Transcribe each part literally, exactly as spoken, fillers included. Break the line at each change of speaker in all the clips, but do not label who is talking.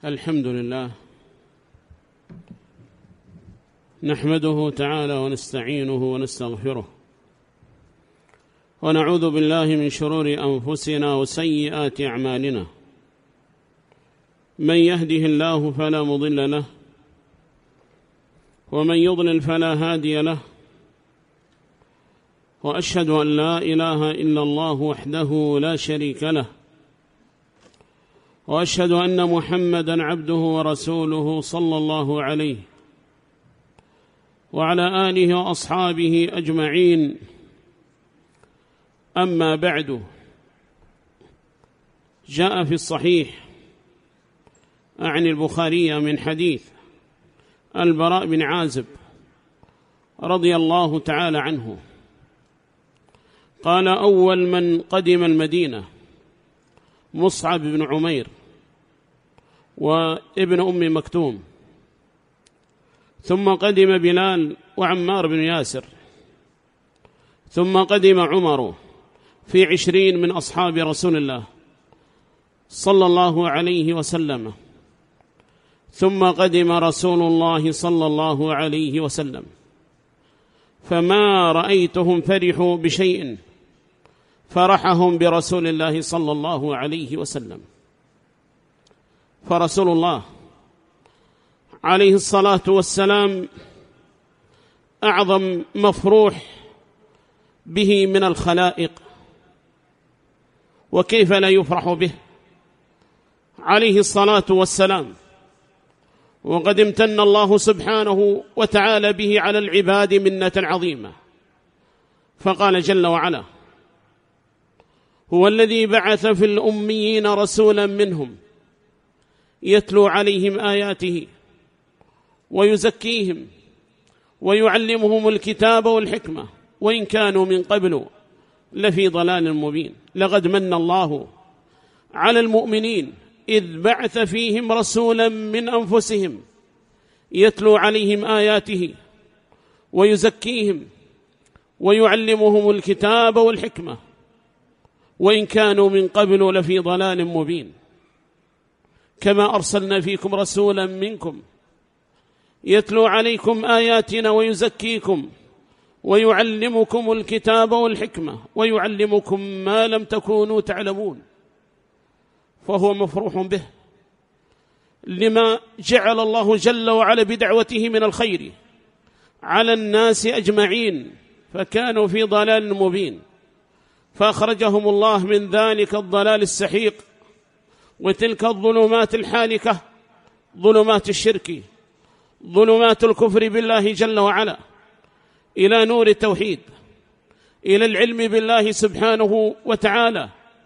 الحمد لله نحمده تعالى ونستعينه ونستغفره ونعوذ بالله من شرور أنفسنا وسيئات أعمالنا. من يهده الله فلا مضل له ومن يضلل فلا هادي له، وأشهد أن لا إله إلا الله وحده لا شريك له، وأشهد أن محمدًا عبده ورسوله صلى الله عليه وعلى آله وأصحابه أجمعين. أما بعد، جاء في الصحيح عن البخاري من حديث البراء بن عازب رضي الله تعالى عنه قال: أول من قدم المدينة مصعب بن عمير وابن أم مكتوم، ثم قدم بلال وعمار بن ياسر، ثم قدم عمر في عشرين من أصحاب رسول الله صلى الله عليه وسلم، ثم قدم رسول الله صلى الله عليه وسلم، فما رأيتهم فرحوا بشيء فرحهم برسول الله صلى الله عليه وسلم. فرسول الله عليه الصلاة والسلام أعظم مفروح به من الخلائق، وكيف لا يفرح به عليه الصلاة والسلام، وقد امتن الله سبحانه وتعالى به على العباد منة عظيمة. فقال جل وعلا: هو الذي بعث في الأميين رسولا منهم يتلو عليهم آياته ويزكيهم ويعلمهم الكتاب والحكمة وإن كانوا من قبل لفي ضلال مبين. لقد من الله على المؤمنين إذ بعث فيهم رسولا من أنفسهم يتلو عليهم آياته ويزكيهم ويعلمهم الكتاب والحكمة وإن كانوا من قبل لفي ضلال مبين. كما أرسلنا فيكم رسولا منكم يتلو عليكم آياتنا ويزكيكم ويعلمكم الكتاب والحكمة ويعلمكم ما لم تكونوا تعلمون. فهو مفروح به لما جعل الله جل وعلا بدعوته من الخير على الناس أجمعين، فكانوا في ضلال مبين، فأخرجهم الله من ذلك الضلال السحيق وتلك الظلمات الحالكة، ظلمات الشرك، ظلمات الكفر بالله جل وعلا، إلى نور التوحيد، إلى العلم بالله سبحانه وتعالى،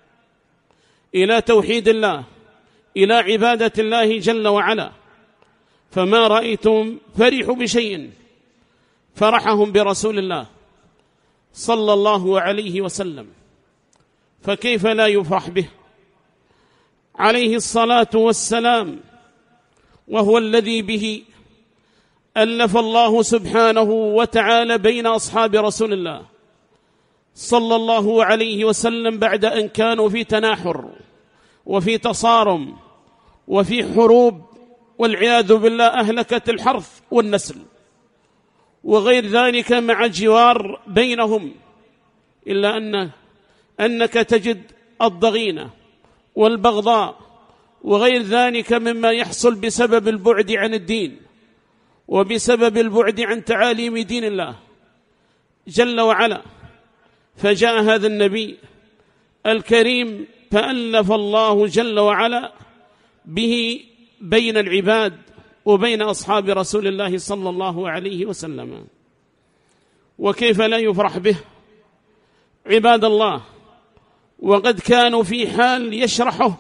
إلى توحيد الله، إلى عبادة الله جل وعلا. فما رأيتم فرحوا بشيء فرحهم برسول الله صلى الله عليه وسلم، فكيف لا يفرح به عليه الصلاة والسلام، وهو الذي به ألف الله سبحانه وتعالى بين أصحاب رسول الله صلى الله عليه وسلم بعد أن كانوا في تناحر وفي تصارم وفي حروب، والعياذ بالله أهلكت الحرث والنسل وغير ذلك مع جوار بينهم، إلا أن أنك تجد الضغينة والبغضاء وغير ذلك مما يحصل بسبب البعد عن الدين وبسبب البعد عن تعاليم دين الله جل وعلا. فجاء هذا النبي الكريم فألف الله جل وعلا به بين العباد وبين أصحاب رسول الله صلى الله عليه وسلم، وكيف لا يفرح به عباد الله، وقد كانوا في حال يشرحه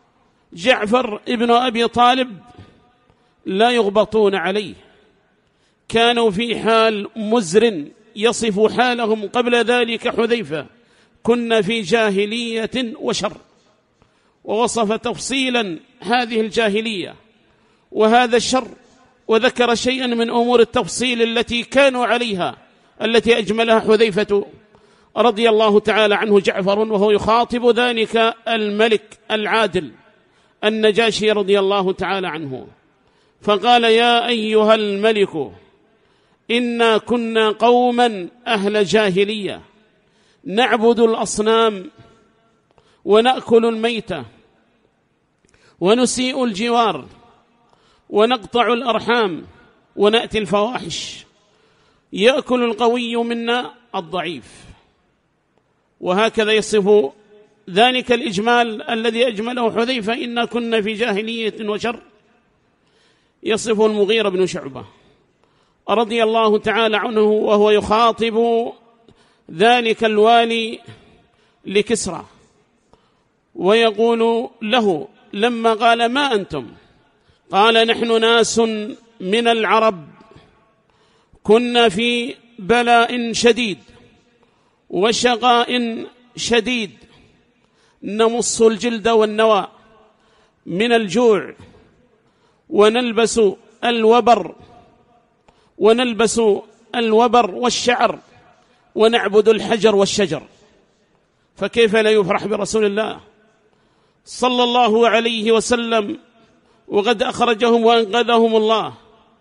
جعفر ابن أبي طالب لا يغبطون عليه، كانوا في حال مزر يصف حالهم قبل ذلك حذيفة: كنا في جاهلية وشر، ووصف تفصيلا هذه الجاهلية وهذا الشر، وذكر شيئا من أمور التفصيل التي كانوا عليها التي أجملها حذيفة رضي الله تعالى عنه جعفر، وهو يخاطب ذلك الملك العادل النجاشي رضي الله تعالى عنه، فقال: يا أيها الملك، إنا كنا قوما أهل جاهلية نعبد الأصنام ونأكل الميتة ونسيء الجوار ونقطع الأرحام ونأتي الفواحش، يأكل القوي منا الضعيف. وهكذا يصف ذلك الإجمال الذي أجمله حذيفة: إنا كنا في جاهلية وشر. يصف المغيرة بن شعبة رضي الله تعالى عنه وهو يخاطب ذلك الوالي لكسرى، ويقول له لما قال: ما أنتم؟ قال: نحن ناس من العرب كنا في بلاء شديد وشقاء شديد، نمص الجلد والنوى من الجوع، ونلبس الوبر ونلبس الوبر والشعر، ونعبد الحجر والشجر. فكيف لا يفرح برسول الله صلى الله عليه وسلم وقد أخرجهم وأنقذهم الله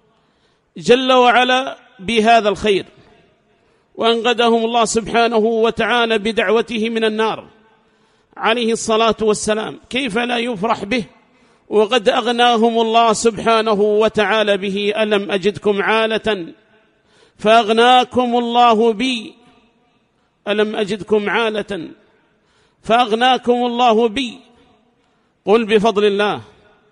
جل وعلا بهذا الخير، وأنقذهم الله سبحانه وتعالى بدعوته من النار عليه الصلاة والسلام. كيف لا يفرح به وقد أغناهم الله سبحانه وتعالى به؟ ألم أجدكم عالة فأغناكم الله بي، ألم أجدكم عالة فأغناكم الله بي. قل بفضل الله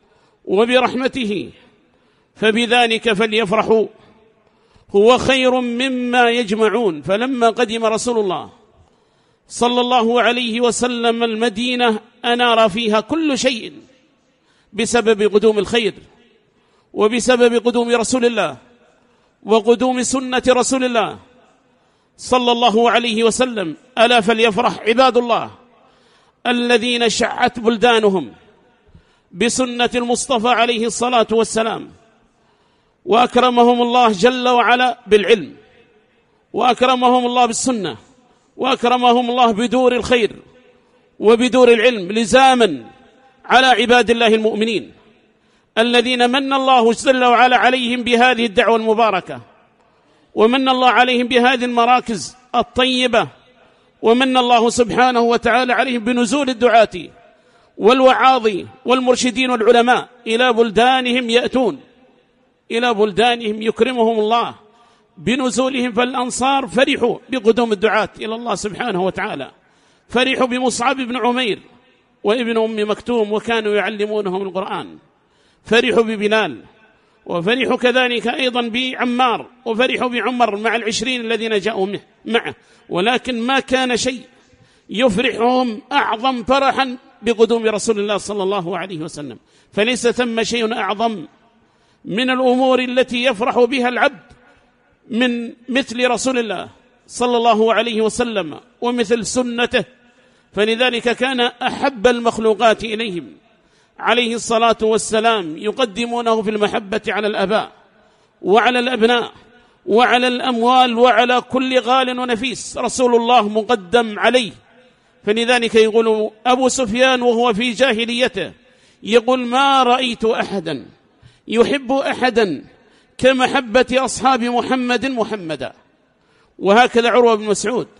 وبرحمته فبذلك فليفرحوا هو خير مما يجمعون. فلما قدم رسول الله صلى الله عليه وسلم المدينة أنار فيها كل شيء بسبب قدوم الخير، وبسبب قدوم رسول الله وقدوم سنة رسول الله صلى الله عليه وسلم. ألا فليفرح عباد الله الذين شعت بلدانهم بسنة المصطفى عليه الصلاة والسلام، وأكرمهم الله جل وعلا بالعلم، وأكرمهم الله بالسنة، وأكرمهم الله بدور الخير وبدور العلم لزاما على عباد الله المؤمنين الذين من الله جل وعلا عليهم بهذه الدعوة المباركة، ومن الله عليهم بهذه المراكز الطيبة، ومن الله سبحانه وتعالى عليهم بنزول الدعاة والوعاظ والمرشدين والعلماء إلى بلدانهم، يأتون إلى بلدانهم يكرمهم الله بنزولهم. فالأنصار فرحوا بقدوم الدعاة إلى الله سبحانه وتعالى، فرحوا بمصعب بن عمير وابن أم مكتوم وكانوا يعلمونهم القرآن، فرحوا ببلال، وفرحوا كذلك أيضا بعمار، وفرحوا بعمر مع العشرين الذين جاءوا معه. ولكن ما كان شيء يفرحهم أعظم فرحا بقدوم رسول الله صلى الله عليه وسلم. فليس ثم شيء أعظم من الأمور التي يفرح بها العبد من مثل رسول الله صلى الله عليه وسلم ومثل سنته. فلذلك كان أحب المخلوقات إليهم عليه الصلاة والسلام يقدمونه في المحبة على الآباء وعلى الأبناء وعلى الأموال وعلى كل غال ونفيس، رسول الله مقدم عليه. فلذلك يقول أبو سفيان وهو في جاهليته، يقول: ما رأيت أحدا يحب أحدا كمحبة أصحاب محمد محمدا. وهكذا عروة بن مسعود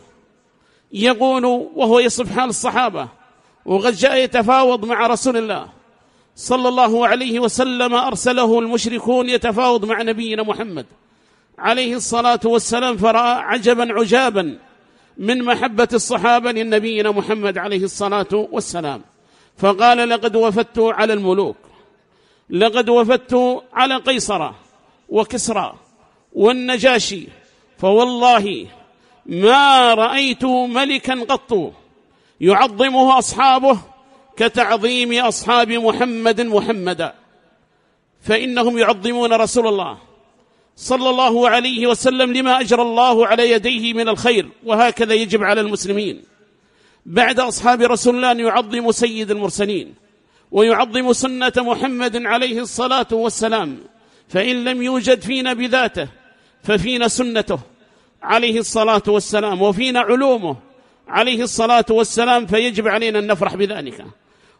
يقول وهو يصف حال الصحابة، وقد جاء يتفاوض مع رسول الله صلى الله عليه وسلم، أرسله المشركون يتفاوض مع نبينا محمد عليه الصلاة والسلام، فرأى عجبا عجابا من محبة الصحابة للنبينا محمد عليه الصلاة والسلام، فقال: لقد وفدت على الملوك، لقد وفدت على قيصر وكسرى والنجاشي، فوالله ما رأيت ملكا قط يعظمه أصحابه كتعظيم أصحاب محمد محمدا، فإنهم يعظمون رسول الله صلى الله عليه وسلم لما أجرى الله على يديه من الخير. وهكذا يجب على المسلمين بعد أصحاب رسول الله أن يعظم سيد المرسلين ويعظم سنة محمد عليه الصلاة والسلام، فإن لم يوجد فينا بذاته ففينا سنته عليه الصلاة والسلام، وفينا علومه عليه الصلاة والسلام، فيجب علينا أن نفرح بذلك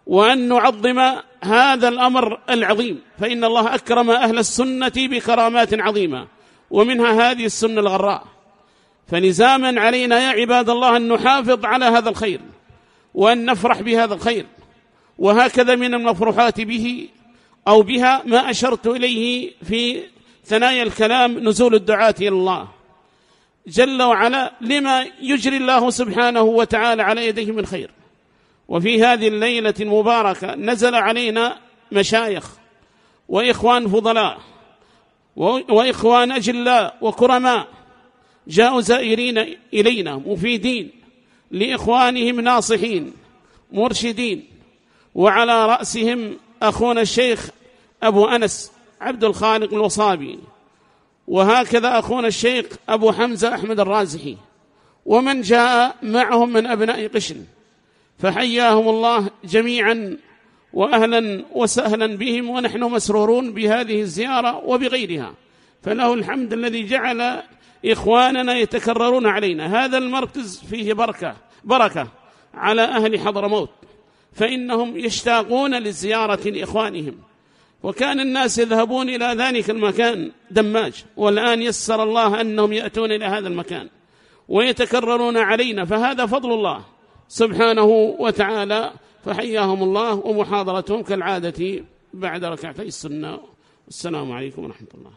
وأن نعظم هذا الأمر العظيم، فإن الله أكرم أهل السنة بكرامات عظيمة، ومنها هذه السنة الغراء. فلزاما علينا يا عباد الله أن نحافظ على هذا الخير وأن نفرح بهذا الخير. وهكذا من المفروحات به أو بها ما أشرت إليه في ثنايا الكلام، نزول الدعاة إلى الله جل وعلا لما يجري الله سبحانه وتعالى على يديه من خير. وفي هذه الليلة المباركة نزل علينا مشايخ وإخوان فضلاء وإخوان أجلاء وكرماء، جاءوا زائرين إلينا مفيدين لإخوانهم ناصحين مرشدين، وعلى رأسهم أخونا الشيخ أبو أنس عبد الخالق الوصابي، وهكذا أخونا الشيخ أبو حمزة أحمد الرازحي، ومن جاء معهم من أبناء قشن، فحياهم الله جميعا وأهلا وسهلا بهم، ونحن مسرورون بهذه الزيارة وبغيرها. فله الحمد الذي جعل إخواننا يتكررون علينا. هذا المركز فيه بركة بركة على أهل حضرموت، فإنهم يشتاقون للزيارة لإخوانهم، وكان الناس يذهبون إلى ذلك المكان دماج، والآن يسر الله أنهم يأتون إلى هذا المكان ويتكررون علينا، فهذا فضل الله سبحانه وتعالى. فحياهم الله، ومحاضرتهم كالعادة بعد ركعتي السنة. والسلام عليكم ورحمة الله.